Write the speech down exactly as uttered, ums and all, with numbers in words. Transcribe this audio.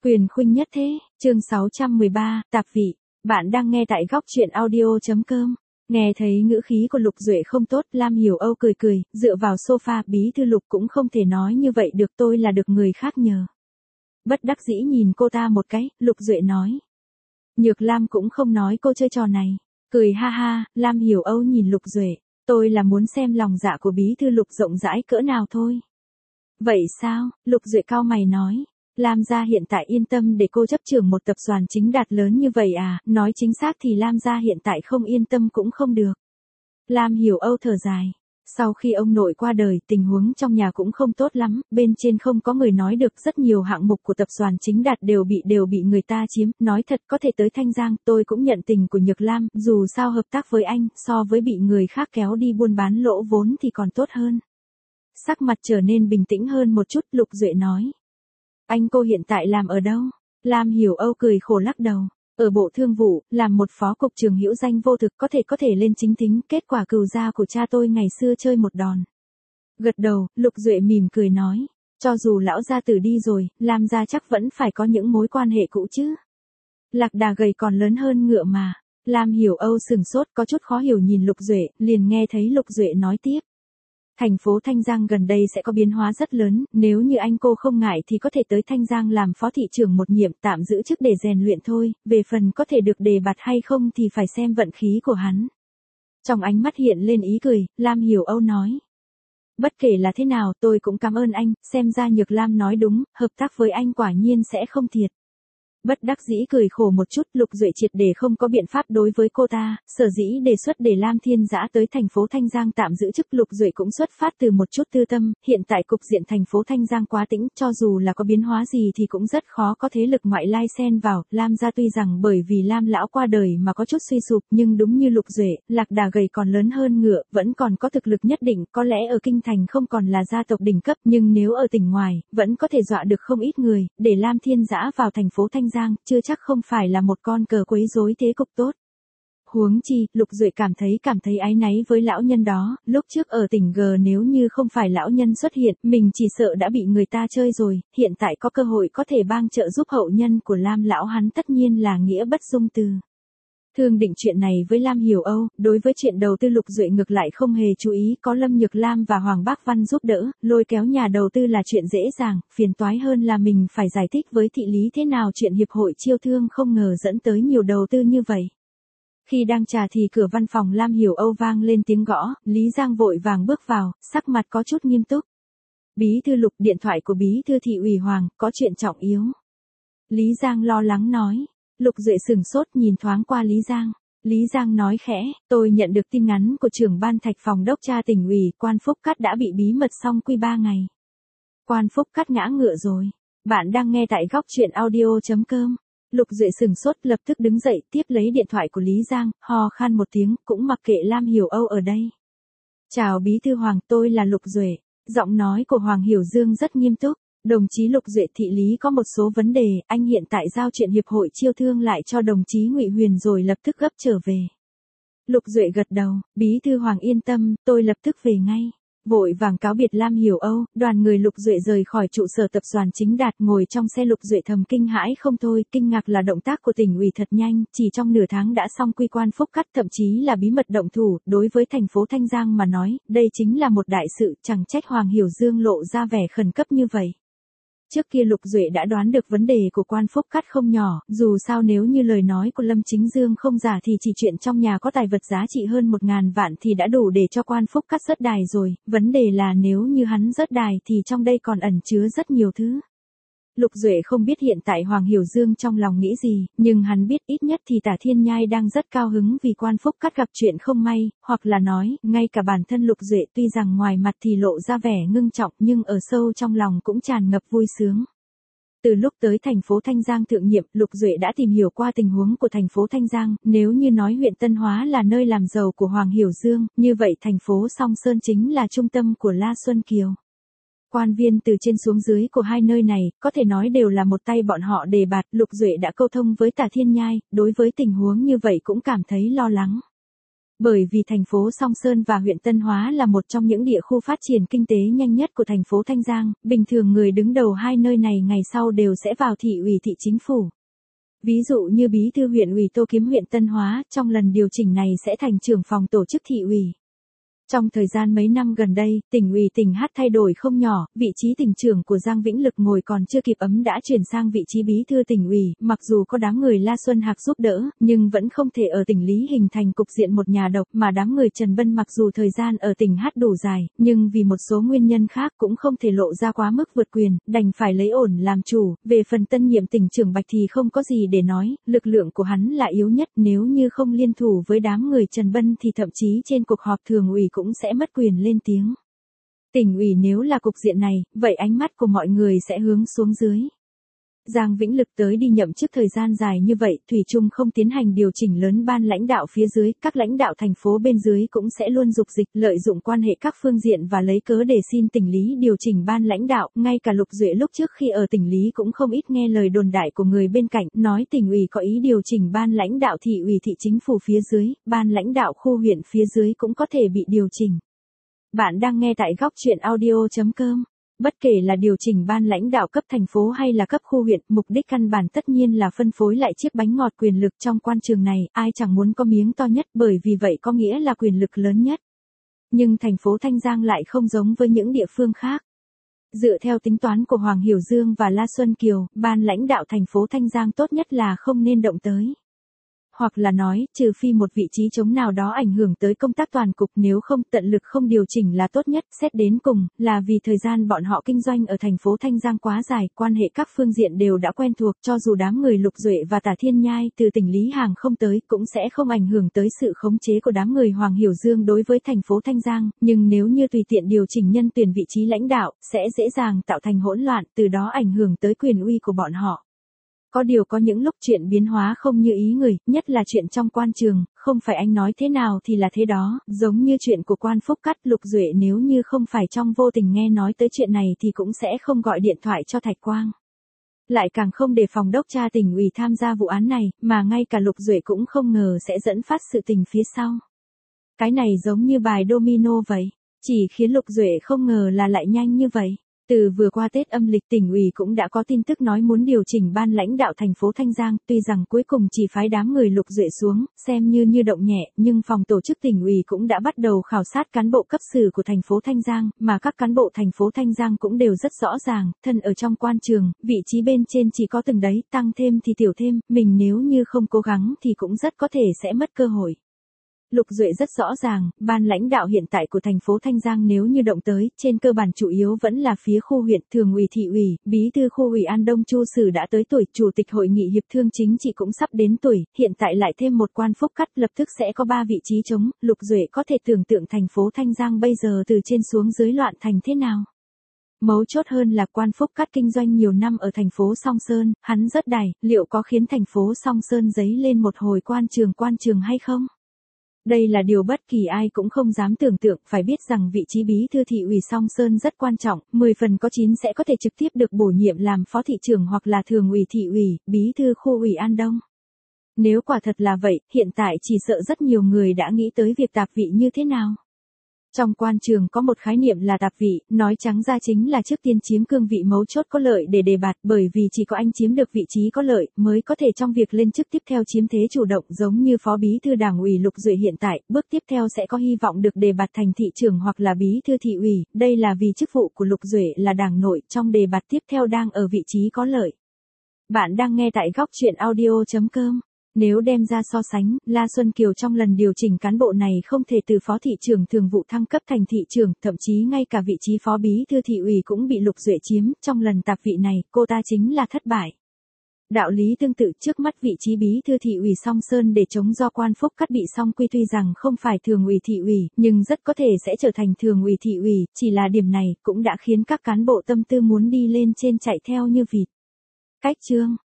Quyền khuynh nhất thế, chương sáu trăm mười ba, tạp vị. Bạn đang nghe tại góc truyện audio.com. Nghe thấy ngữ khí của Lục Duệ không tốt, Lam Hiểu Âu cười cười, dựa vào sofa, bí thư Lục cũng không thể nói như vậy được, tôi là được người khác nhờ. Bất đắc dĩ nhìn cô ta một cái, Lục Duệ nói. Nhược Lam cũng không nói cô chơi trò này. Cười ha ha, Lam Hiểu Âu nhìn Lục Duệ, tôi là muốn xem lòng dạ của bí thư Lục rộng rãi cỡ nào thôi. Vậy sao? Lục Duệ cau mày nói. Lam gia hiện tại yên tâm để cô chấp trưởng một tập đoàn chính đạt lớn như vậy à, nói chính xác thì Lam gia hiện tại không yên tâm cũng không được. Lam Hiểu Âu thở dài. Sau khi ông nội qua đời, tình huống trong nhà cũng không tốt lắm, bên trên không có người nói được, rất nhiều hạng mục của tập đoàn chính đạt đều bị đều bị người ta chiếm, nói thật có thể tới Thanh Giang, tôi cũng nhận tình của Nhược Lam, dù sao hợp tác với anh, so với bị người khác kéo đi buôn bán lỗ vốn thì còn tốt hơn. Sắc mặt trở nên bình tĩnh hơn một chút, Lục Duệ nói. Anh cô hiện tại làm ở đâu? Lam Hiểu Âu cười khổ lắc đầu. Ở Bộ Thương vụ, làm một phó cục trưởng hữu danh vô thực, có thể có thể lên chính thính, kết quả cừu gia của cha tôi ngày xưa chơi một đòn. Gật đầu, Lục Duệ mỉm cười nói, cho dù lão gia tử đi rồi, Lam gia chắc vẫn phải có những mối quan hệ cũ chứ. Lạc đà gầy còn lớn hơn ngựa mà. Lam Hiểu Âu sừng sốt, có chút khó hiểu nhìn Lục Duệ, liền nghe thấy Lục Duệ nói tiếp. Thành phố Thanh Giang gần đây sẽ có biến hóa rất lớn, nếu như anh cô không ngại thì có thể tới Thanh Giang làm phó thị trưởng một nhiệm, tạm giữ chức để rèn luyện thôi, về phần có thể được đề bạt hay không thì phải xem vận khí của hắn. Trong ánh mắt hiện lên ý cười, Lam Hiểu Âu nói. Bất kể là thế nào tôi cũng cảm ơn anh, xem ra Nhược Lam nói đúng, hợp tác với anh quả nhiên sẽ không thiệt. Bất đắc dĩ cười khổ một chút, Lục Duệ triệt để không có biện pháp đối với cô ta, sở dĩ đề xuất để Lam Thiên Dã tới thành phố Thanh Giang tạm giữ chức. Lục Duệ cũng xuất phát từ một chút tư tâm, hiện tại cục diện thành phố Thanh Giang quá tĩnh, cho dù là có biến hóa gì thì cũng rất khó có thế lực ngoại lai xen vào. Lam gia tuy rằng bởi vì Lam lão qua đời mà có chút suy sụp, nhưng đúng như Lục Duệ, lạc đà gầy còn lớn hơn ngựa, vẫn còn có thực lực nhất định, có lẽ ở kinh thành không còn là gia tộc đỉnh cấp, nhưng nếu ở tỉnh ngoài, vẫn có thể dọa được không ít người, để Lam Thiên Dã vào thành phố Thanh Giang, chưa chắc không phải là một con cờ quấy rối thế cục tốt. Huống chi, Lục Duệ cảm thấy cảm thấy áy náy với lão nhân đó, lúc trước ở tỉnh G nếu như không phải lão nhân xuất hiện, mình chỉ sợ đã bị người ta chơi rồi, hiện tại có cơ hội có thể bang trợ giúp hậu nhân của Lam lão hắn tất nhiên là nghĩa bất dung từ. Thương định chuyện này với Lam Hiểu Âu, đối với chuyện đầu tư Lục Duệ ngược lại không hề chú ý, có Lâm Nhược Lam và Hoàng Bác Văn giúp đỡ, lôi kéo nhà đầu tư là chuyện dễ dàng, phiền toái hơn là mình phải giải thích với thị lý thế nào chuyện hiệp hội chiêu thương không ngờ dẫn tới nhiều đầu tư như vậy. Khi đang trà thì cửa văn phòng Lam Hiểu Âu vang lên tiếng gõ, Lý Giang vội vàng bước vào, sắc mặt có chút nghiêm túc. Bí thư Lục, điện thoại của bí thư thị ủy Hoàng, có chuyện trọng yếu. Lý Giang lo lắng nói. Lục Duệ sừng sốt nhìn thoáng qua Lý Giang. Lý Giang nói khẽ, tôi nhận được tin nhắn của trưởng ban Thạch phòng đốc tra tỉnh ủy, Quan Phúc Cát đã bị bí mật xong quy ba ngày. Quan Phúc Cát ngã ngựa rồi. Bạn đang nghe tại góc truyện audio.com. Lục Duệ sừng sốt lập tức đứng dậy tiếp lấy điện thoại của Lý Giang, ho khan một tiếng, cũng mặc kệ Lam Hiểu Âu ở đây. Chào bí thư Hoàng, tôi là Lục Duệ. Giọng nói của Hoàng Hiểu Dương rất nghiêm túc. Đồng chí Lục Duệ, thị lý có một số vấn đề, anh hiện tại giao chuyện hiệp hội chiêu thương lại cho đồng chí Ngụy Huyền rồi lập tức gấp trở về. Lục Duệ gật đầu, bí thư Hoàng yên tâm, tôi lập tức về ngay. Vội vàng cáo biệt Lam Hiểu Âu, đoàn người Lục Duệ rời khỏi trụ sở tập đoàn chính đạt, ngồi trong xe Lục Duệ thầm kinh hãi không thôi, kinh ngạc là động tác của tỉnh ủy thật nhanh, chỉ trong nửa tháng đã xong quy Quan Phúc Cát, thậm chí là bí mật động thủ, đối với thành phố Thanh Giang mà nói, đây chính là một đại sự, chẳng trách Hoàng Hiểu Dương lộ ra vẻ khẩn cấp như vậy. Trước kia Lục Duệ đã đoán được vấn đề của Quan Phúc Cát không nhỏ, dù sao nếu như lời nói của Lâm Chính Dương không giả thì chỉ chuyện trong nhà có tài vật giá trị hơn một ngàn vạn thì đã đủ để cho Quan Phúc Cát rớt đài rồi, vấn đề là nếu như hắn rớt đài thì trong đây còn ẩn chứa rất nhiều thứ. Lục Duệ không biết hiện tại Hoàng Hiểu Dương trong lòng nghĩ gì, nhưng hắn biết ít nhất thì Tả Thiên Nhai đang rất cao hứng vì Quan Phúc Cát gặp chuyện không may, hoặc là nói, ngay cả bản thân Lục Duệ tuy rằng ngoài mặt thì lộ ra vẻ ngưng trọng nhưng ở sâu trong lòng cũng tràn ngập vui sướng. Từ lúc tới thành phố Thanh Giang thượng nhiệm, Lục Duệ đã tìm hiểu qua tình huống của thành phố Thanh Giang, nếu như nói huyện Tân Hóa là nơi làm giàu của Hoàng Hiểu Dương, như vậy thành phố Song Sơn chính là trung tâm của La Xuân Kiều. Quan viên từ trên xuống dưới của hai nơi này, có thể nói đều là một tay bọn họ đề bạt, Lục Duệ đã câu thông với Tả Thiên Nhai, đối với tình huống như vậy cũng cảm thấy lo lắng. Bởi vì thành phố Song Sơn và huyện Tân Hóa là một trong những địa khu phát triển kinh tế nhanh nhất của thành phố Thanh Giang, bình thường người đứng đầu hai nơi này ngày sau đều sẽ vào thị ủy thị chính phủ. Ví dụ như bí thư huyện ủy Tô Kiếm huyện Tân Hóa, trong lần điều chỉnh này sẽ thành trưởng phòng tổ chức thị ủy. Trong thời gian mấy năm gần đây, tỉnh ủy tỉnh Hát thay đổi không nhỏ, vị trí tỉnh trưởng của Giang Vĩnh Lực ngồi còn chưa kịp ấm đã chuyển sang vị trí bí thư tỉnh ủy, mặc dù có đám người La Xuân Hạc giúp đỡ, nhưng vẫn không thể ở tỉnh Lý hình thành cục diện một nhà độc, mà đám người Trần Bân mặc dù thời gian ở tỉnh Hát đủ dài, nhưng vì một số nguyên nhân khác cũng không thể lộ ra quá mức vượt quyền, đành phải lấy ổn làm chủ. Về phần tân nhiệm tỉnh trưởng Bạch thì không có gì để nói, lực lượng của hắn là yếu nhất, nếu như không liên thủ với đám người Trần Bân thì thậm chí trên cuộc họp thường ủy cũng sẽ mất quyền lên tiếng. Tỉnh ủy nếu là cục diện này, vậy ánh mắt của mọi người sẽ hướng xuống dưới. Giang Vĩnh Lực tới đi nhậm chức thời gian dài như vậy, thủy chung không tiến hành điều chỉnh lớn ban lãnh đạo phía dưới, các lãnh đạo thành phố bên dưới cũng sẽ luôn dục dịch lợi dụng quan hệ các phương diện và lấy cớ để xin tỉnh Lý điều chỉnh ban lãnh đạo, ngay cả Lục Duệ lúc trước khi ở tỉnh Lý cũng không ít nghe lời đồn đại của người bên cạnh, nói tỉnh ủy có ý điều chỉnh ban lãnh đạo thị ủy thị chính phủ phía dưới, ban lãnh đạo khu huyện phía dưới cũng có thể bị điều chỉnh. Bạn đang nghe tại góc truyện audio chấm com. Bất kể là điều chỉnh ban lãnh đạo cấp thành phố hay là cấp khu huyện, mục đích căn bản tất nhiên là phân phối lại chiếc bánh ngọt quyền lực trong quan trường này, ai chẳng muốn có miếng to nhất, bởi vì vậy có nghĩa là quyền lực lớn nhất. Nhưng thành phố Thanh Giang lại không giống với những địa phương khác. Dựa theo tính toán của Hoàng Hiểu Dương và La Xuân Kiều, ban lãnh đạo thành phố Thanh Giang tốt nhất là không nên động tới. Hoặc là nói, trừ phi một vị trí trống nào đó ảnh hưởng tới công tác toàn cục, nếu không tận lực không điều chỉnh là tốt nhất. Xét đến cùng, là vì thời gian bọn họ kinh doanh ở thành phố Thanh Giang quá dài, quan hệ các phương diện đều đã quen thuộc, cho dù đám người Lục Duệ và Tả Thiên Nhai từ tỉnh Lý Hàng không tới, cũng sẽ không ảnh hưởng tới sự khống chế của đám người Hoàng Hiểu Dương đối với thành phố Thanh Giang, nhưng nếu như tùy tiện điều chỉnh nhân tuyển vị trí lãnh đạo, sẽ dễ dàng tạo thành hỗn loạn, từ đó ảnh hưởng tới quyền uy của bọn họ. Có điều có những lúc chuyện biến hóa không như ý người, nhất là chuyện trong quan trường, không phải anh nói thế nào thì là thế đó, giống như chuyện của quan Phúc Cắt. Lục Duệ nếu như không phải trong vô tình nghe nói tới chuyện này thì cũng sẽ không gọi điện thoại cho Thạch Quang. Lại càng không để phòng đốc tra tỉnh ủy tham gia vụ án này, mà ngay cả Lục Duệ cũng không ngờ sẽ dẫn phát sự tình phía sau. Cái này giống như bài domino vậy, chỉ khiến Lục Duệ không ngờ là lại nhanh như vậy. Từ vừa qua Tết âm lịch, tỉnh ủy cũng đã có tin tức nói muốn điều chỉnh ban lãnh đạo thành phố Thanh Giang, tuy rằng cuối cùng chỉ phái đám người Lục Duệ xuống, xem như như động nhẹ, nhưng phòng tổ chức tỉnh ủy cũng đã bắt đầu khảo sát cán bộ cấp sử của thành phố Thanh Giang, mà các cán bộ thành phố Thanh Giang cũng đều rất rõ ràng, thân ở trong quan trường, vị trí bên trên chỉ có từng đấy, tăng thêm thì tiểu thêm, mình nếu như không cố gắng thì cũng rất có thể sẽ mất cơ hội. Lục Duệ rất rõ ràng, ban lãnh đạo hiện tại của thành phố Thanh Giang nếu như động tới, trên cơ bản chủ yếu vẫn là phía khu huyện, thường ủy thị ủy, bí thư khu ủy An Đông Chu Sử đã tới tuổi, chủ tịch hội nghị hiệp thương chính trị cũng sắp đến tuổi, hiện tại lại thêm một quan Phúc Cắt, lập tức sẽ có ba vị trí trống. Lục Duệ có thể tưởng tượng thành phố Thanh Giang bây giờ từ trên xuống dưới loạn thành thế nào. Mấu chốt hơn là quan Phúc Cắt kinh doanh nhiều năm ở thành phố Song Sơn, hắn rất đài, liệu có khiến thành phố Song Sơn dấy lên một hồi quan trường quan trường hay không? Đây là điều bất kỳ ai cũng không dám tưởng tượng, phải biết rằng vị trí bí thư thị ủy Song Sơn rất quan trọng, mười phần có chín sẽ có thể trực tiếp được bổ nhiệm làm phó thị trưởng hoặc là thường ủy thị ủy, bí thư khu ủy An Đông. Nếu quả thật là vậy, hiện tại chỉ sợ rất nhiều người đã nghĩ tới việc tạp vị như thế nào. Trong quan trường có một khái niệm là tạp vị, nói trắng ra chính là trước tiên chiếm cương vị mấu chốt có lợi để đề bạt, bởi vì chỉ có anh chiếm được vị trí có lợi, mới có thể trong việc lên chức tiếp theo chiếm thế chủ động, giống như phó bí thư đảng ủy Lục Duệ hiện tại, bước tiếp theo sẽ có hy vọng được đề bạt thành thị trưởng hoặc là bí thư thị ủy, đây là vì chức vụ của Lục Duệ là đảng nội, trong đề bạt tiếp theo đang ở vị trí có lợi. Bạn đang nghe tại góc truyện audio chấm com. Nếu đem ra so sánh, La Xuân Kiều trong lần điều chỉnh cán bộ này không thể từ phó thị trưởng thường vụ thăng cấp thành thị trưởng, thậm chí ngay cả vị trí phó bí thư thị ủy cũng bị Lục Duệ chiếm, trong lần tạp vị này, cô ta chính là thất bại. Đạo lý tương tự, trước mắt vị trí bí thư thị ủy Song Sơn để chống do quan Phúc Cắt bị Song Quy tuy rằng không phải thường ủy thị ủy, nhưng rất có thể sẽ trở thành thường ủy thị ủy, chỉ là điểm này cũng đã khiến các cán bộ tâm tư muốn đi lên trên chạy theo như vịt. Cách chương